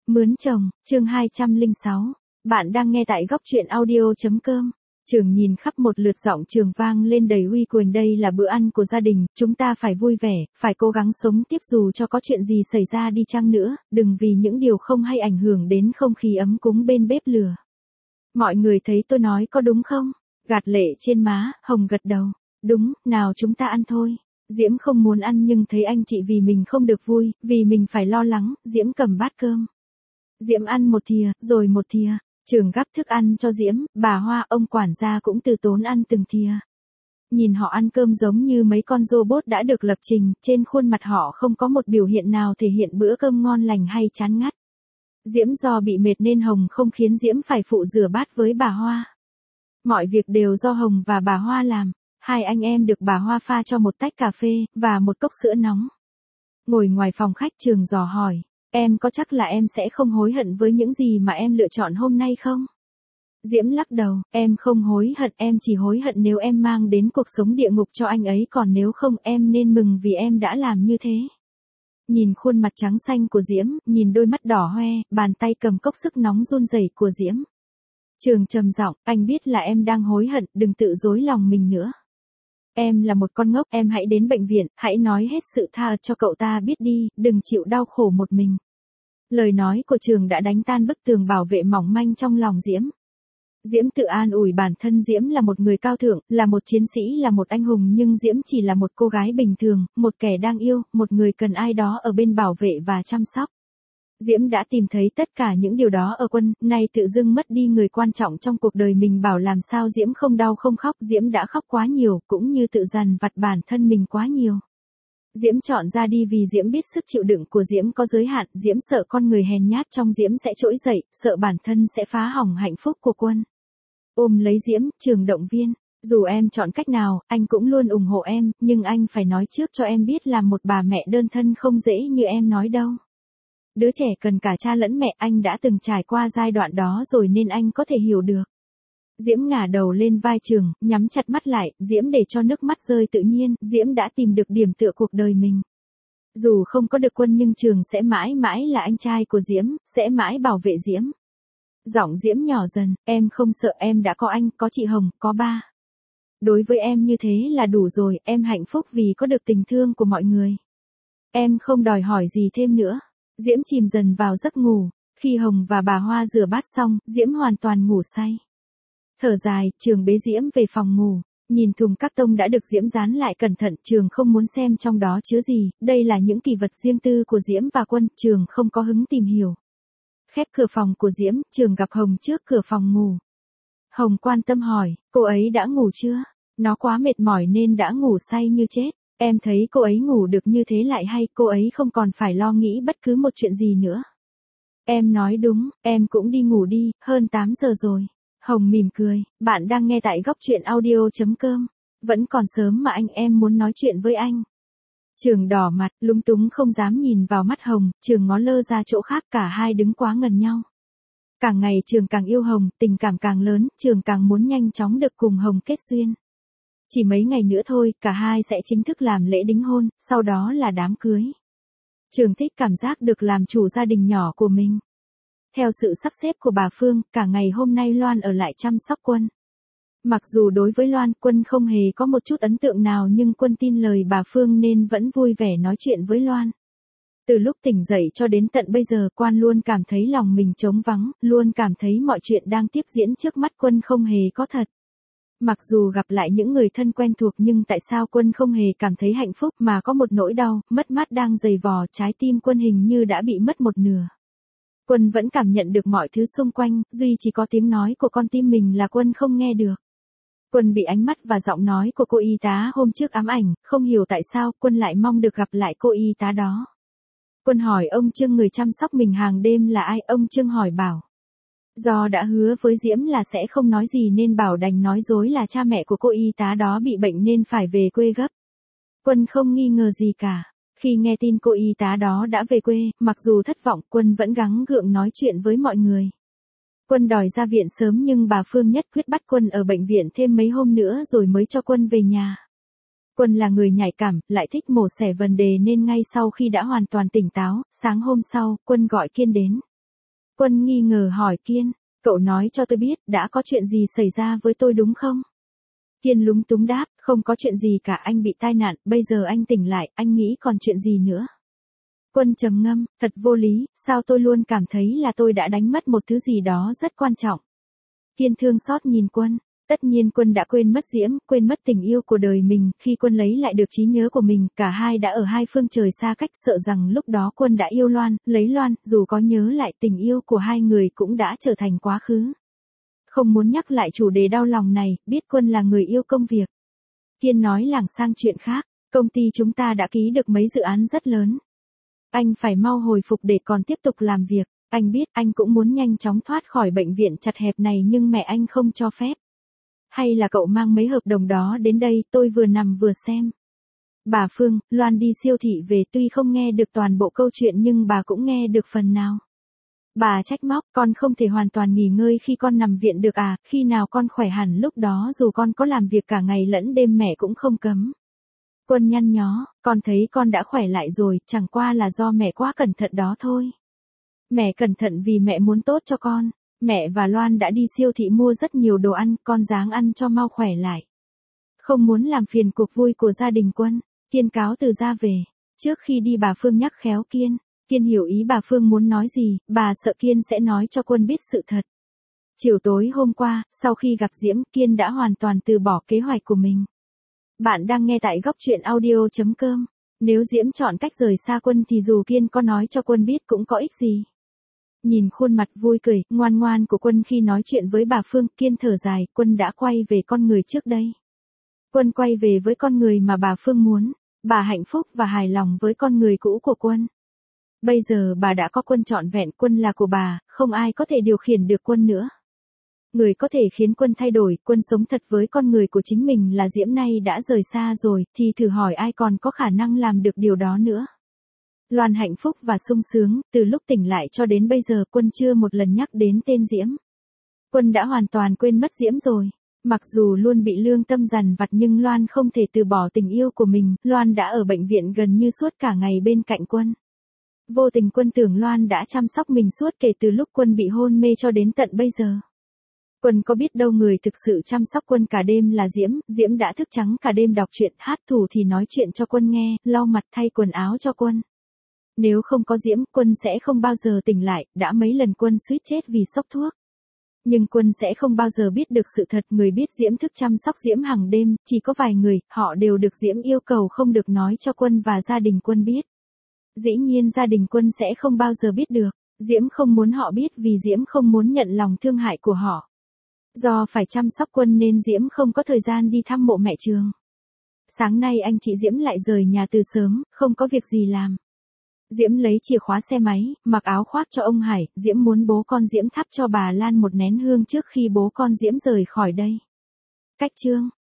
Mướn chồng, chương 206. Bạn đang nghe tại góc truyện audio.com. Trường nhìn khắp một lượt, giọng Trường vang lên đầy uy quyền. Đây là bữa ăn của gia đình, chúng ta phải vui vẻ, phải cố gắng sống tiếp dù cho có chuyện gì xảy ra đi chăng nữa, đừng vì những điều không hay ảnh hưởng đến không khí ấm cúng bên bếp lửa. Mọi người thấy tôi nói có đúng không? Gạt lệ trên má, Hồng gật đầu. Đúng, nào chúng ta ăn thôi. Diễm không muốn ăn nhưng thấy anh chị vì mình không được vui, vì mình phải lo lắng, Diễm cầm bát cơm. Diễm ăn một thìa, rồi một thìa. Trường gắp thức ăn cho Diễm, bà Hoa, ông quản gia cũng từ tốn ăn từng thìa. Nhìn họ ăn cơm giống như mấy con robot đã được lập trình, trên khuôn mặt họ không có một biểu hiện nào thể hiện bữa cơm ngon lành hay chán ngắt. Diễm do bị mệt nên Hồng không khiến Diễm phải phụ rửa bát với bà Hoa. Mọi việc đều do Hồng và bà Hoa làm. Hai anh em được bà Hoa pha cho một tách cà phê, và một cốc sữa nóng. Ngồi ngoài phòng khách, Trường dò hỏi, em có chắc là em sẽ không hối hận với những gì mà em lựa chọn hôm nay không? Diễm lắc đầu, em không hối hận, em chỉ hối hận nếu em mang đến cuộc sống địa ngục cho anh ấy, còn nếu không em nên mừng vì em đã làm như thế. Nhìn khuôn mặt trắng xanh của Diễm, nhìn đôi mắt đỏ hoe, bàn tay cầm cốc sức nóng run rẩy của Diễm. Trường trầm giọng, anh biết là em đang hối hận, đừng tự dối lòng mình nữa. Em là một con ngốc, em hãy đến bệnh viện, hãy nói hết sự tha cho cậu ta biết đi, đừng chịu đau khổ một mình. Lời nói của Trường đã đánh tan bức tường bảo vệ mỏng manh trong lòng Diễm. Diễm tự an ủi bản thân Diễm là một người cao thượng, là một chiến sĩ, là một anh hùng, nhưng Diễm chỉ là một cô gái bình thường, một kẻ đang yêu, một người cần ai đó ở bên bảo vệ và chăm sóc. Diễm đã tìm thấy tất cả những điều đó ở Quân, nay tự dưng mất đi người quan trọng trong cuộc đời mình, bảo làm sao Diễm không đau không khóc. Diễm đã khóc quá nhiều, cũng như tự dằn vặt bản thân mình quá nhiều. Diễm chọn ra đi vì Diễm biết sức chịu đựng của Diễm có giới hạn, Diễm sợ con người hèn nhát trong Diễm sẽ trỗi dậy, sợ bản thân sẽ phá hỏng hạnh phúc của Quân. Ôm lấy Diễm, Trường động viên, dù em chọn cách nào, anh cũng luôn ủng hộ em, nhưng anh phải nói trước cho em biết là một bà mẹ đơn thân không dễ như em nói đâu. Đứa trẻ cần cả cha lẫn mẹ, anh đã từng trải qua giai đoạn đó rồi nên anh có thể hiểu được. Diễm ngả đầu lên vai Trường, nhắm chặt mắt lại, Diễm để cho nước mắt rơi tự nhiên, Diễm đã tìm được điểm tựa cuộc đời mình. Dù không có được Quân nhưng Trường sẽ mãi mãi là anh trai của Diễm, sẽ mãi bảo vệ Diễm. Giọng Diễm nhỏ dần, em không sợ, em đã có anh, có chị Hồng, có ba. Đối với em như thế là đủ rồi, em hạnh phúc vì có được tình thương của mọi người. Em không đòi hỏi gì thêm nữa. Diễm chìm dần vào giấc ngủ. Khi Hồng và bà Hoa rửa bát xong, Diễm hoàn toàn ngủ say. Thở dài, Trường bế Diễm về phòng ngủ. Nhìn thùng các tông đã được Diễm dán lại cẩn thận, Trường không muốn xem trong đó chứa gì, đây là những kỷ vật riêng tư của Diễm và Quân, Trường không có hứng tìm hiểu. Khép cửa phòng của Diễm, Trường gặp Hồng trước cửa phòng ngủ. Hồng quan tâm hỏi, cô ấy đã ngủ chưa? Nó quá mệt mỏi nên đã ngủ say như chết. Em thấy cô ấy ngủ được như thế lại hay, cô ấy không còn phải lo nghĩ bất cứ một chuyện gì nữa. Em nói đúng, em cũng đi ngủ đi, hơn 8 giờ rồi. Hồng mỉm cười, bạn đang nghe tại góc truyện audio.com. Vẫn còn sớm mà anh, em muốn nói chuyện với anh. Trường đỏ mặt, lúng túng không dám nhìn vào mắt Hồng, Trường ngó lơ ra chỗ khác, cả hai đứng quá gần nhau. Càng ngày Trường càng yêu Hồng, tình cảm càng lớn, Trường càng muốn nhanh chóng được cùng Hồng kết duyên. Chỉ mấy ngày nữa thôi, cả hai sẽ chính thức làm lễ đính hôn, sau đó là đám cưới. Trường thích cảm giác được làm chủ gia đình nhỏ của mình. Theo sự sắp xếp của bà Phương, cả ngày hôm nay Loan ở lại chăm sóc Quân. Mặc dù đối với Loan, Quân không hề có một chút ấn tượng nào nhưng Quân tin lời bà Phương nên vẫn vui vẻ nói chuyện với Loan. Từ lúc tỉnh dậy cho đến tận bây giờ, Quan luôn cảm thấy lòng mình trống vắng, luôn cảm thấy mọi chuyện đang tiếp diễn trước mắt Quân không hề có thật. Mặc dù gặp lại những người thân quen thuộc nhưng tại sao Quân không hề cảm thấy hạnh phúc mà có một nỗi đau, mất mát đang dày vò trái tim Quân, hình như đã bị mất một nửa. Quân vẫn cảm nhận được mọi thứ xung quanh, duy chỉ có tiếng nói của con tim mình là Quân không nghe được. Quân bị ánh mắt và giọng nói của cô y tá hôm trước ám ảnh, không hiểu tại sao Quân lại mong được gặp lại cô y tá đó. Quân hỏi ông Trương, người chăm sóc mình hàng đêm là ai, ông Trương hỏi bảo. Do đã hứa với Diễm là sẽ không nói gì nên bảo đành nói dối là cha mẹ của cô y tá đó bị bệnh nên phải về quê gấp. Quân không nghi ngờ gì cả. Khi nghe tin cô y tá đó đã về quê, mặc dù thất vọng, Quân vẫn gắng gượng nói chuyện với mọi người. Quân đòi ra viện sớm nhưng bà Phương nhất quyết bắt Quân ở bệnh viện thêm mấy hôm nữa rồi mới cho Quân về nhà. Quân là người nhạy cảm, lại thích mổ xẻ vấn đề nên ngay sau khi đã hoàn toàn tỉnh táo, sáng hôm sau, Quân gọi Kiên đến. Quân nghi ngờ hỏi Kiên, cậu nói cho tôi biết đã có chuyện gì xảy ra với tôi đúng không? Kiên lúng túng đáp, không có chuyện gì cả, anh bị tai nạn, bây giờ anh tỉnh lại, anh nghĩ còn chuyện gì nữa. Quân trầm ngâm, thật vô lý, sao tôi luôn cảm thấy là tôi đã đánh mất một thứ gì đó rất quan trọng. Kiên thương xót nhìn Quân, tất nhiên Quân đã quên mất Diễm, quên mất tình yêu của đời mình, khi Quân lấy lại được trí nhớ của mình, cả hai đã ở hai phương trời xa cách, sợ rằng lúc đó Quân đã yêu Loan, lấy Loan, dù có nhớ lại tình yêu của hai người cũng đã trở thành quá khứ. Không muốn nhắc lại chủ đề đau lòng này, biết Quân là người yêu công việc. Kiên nói lảng sang chuyện khác, công ty chúng ta đã ký được mấy dự án rất lớn. Anh phải mau hồi phục để còn tiếp tục làm việc, anh biết anh cũng muốn nhanh chóng thoát khỏi bệnh viện chật hẹp này nhưng mẹ anh không cho phép. Hay là cậu mang mấy hợp đồng đó đến đây, tôi vừa nằm vừa xem. Bà Phương, Loan đi siêu thị về tuy không nghe được toàn bộ câu chuyện nhưng bà cũng nghe được phần nào. Bà trách móc, con không thể hoàn toàn nghỉ ngơi khi con nằm viện được à, khi nào con khỏe hẳn lúc đó dù con có làm việc cả ngày lẫn đêm mẹ cũng không cấm. Quân nhăn nhó, con thấy con đã khỏe lại rồi, chẳng qua là do mẹ quá cẩn thận đó thôi. Mẹ cẩn thận vì mẹ muốn tốt cho con. Mẹ và Loan đã đi siêu thị mua rất nhiều đồ ăn, con ráng ăn cho mau khỏe lại. Không muốn làm phiền cuộc vui của gia đình Quân, Kiên cáo từ ra về. Trước khi đi bà Phương nhắc khéo Kiên. Kiên hiểu ý bà Phương muốn nói gì, bà sợ Kiên sẽ nói cho Quân biết sự thật. Chiều tối hôm qua, sau khi gặp Diễm, Kiên đã hoàn toàn từ bỏ kế hoạch của mình. Bạn đang nghe tại góc truyện audio.com. Nếu Diễm chọn cách rời xa Quân thì dù Kiên có nói cho Quân biết cũng có ích gì. Nhìn khuôn mặt vui cười, ngoan ngoan của Quân khi nói chuyện với bà Phương, Kiên thở dài, Quân đã quay về con người trước đây. Quân quay về với con người mà bà Phương muốn, bà hạnh phúc và hài lòng với con người cũ của Quân. Bây giờ bà đã có Quân trọn vẹn, Quân là của bà, không ai có thể điều khiển được Quân nữa. Người có thể khiến Quân thay đổi, Quân sống thật với con người của chính mình là Diễm nay đã rời xa rồi, thì thử hỏi ai còn có khả năng làm được điều đó nữa. Loan hạnh phúc và sung sướng, từ lúc tỉnh lại cho đến bây giờ Quân chưa một lần nhắc đến tên Diễm. Quân đã hoàn toàn quên mất Diễm rồi. Mặc dù luôn bị lương tâm dằn vặt nhưng Loan không thể từ bỏ tình yêu của mình, Loan đã ở bệnh viện gần như suốt cả ngày bên cạnh Quân. Vô tình Quân tưởng Loan đã chăm sóc mình suốt kể từ lúc Quân bị hôn mê cho đến tận bây giờ. Quân có biết đâu người thực sự chăm sóc Quân cả đêm là Diễm, Diễm đã thức trắng cả đêm đọc truyện, hát thủ thì nói chuyện cho Quân nghe, lau mặt thay quần áo cho Quân. Nếu không có Diễm, Quân sẽ không bao giờ tỉnh lại, đã mấy lần Quân suýt chết vì sốc thuốc. Nhưng Quân sẽ không bao giờ biết được sự thật, người biết Diễm thức chăm sóc Diễm hàng đêm, chỉ có vài người, họ đều được Diễm yêu cầu không được nói cho Quân và gia đình Quân biết. Dĩ nhiên gia đình Quân sẽ không bao giờ biết được, Diễm không muốn họ biết vì Diễm không muốn nhận lòng thương hại của họ. Do phải chăm sóc Quân nên Diễm không có thời gian đi thăm mộ mẹ Trường. Sáng nay anh chị Diễm lại rời nhà từ sớm, không có việc gì làm. Diễm lấy chìa khóa xe máy, mặc áo khoác cho ông Hải, Diễm muốn bố con Diễm thắp cho bà Lan một nén hương trước khi bố con Diễm rời khỏi đây. Cách chương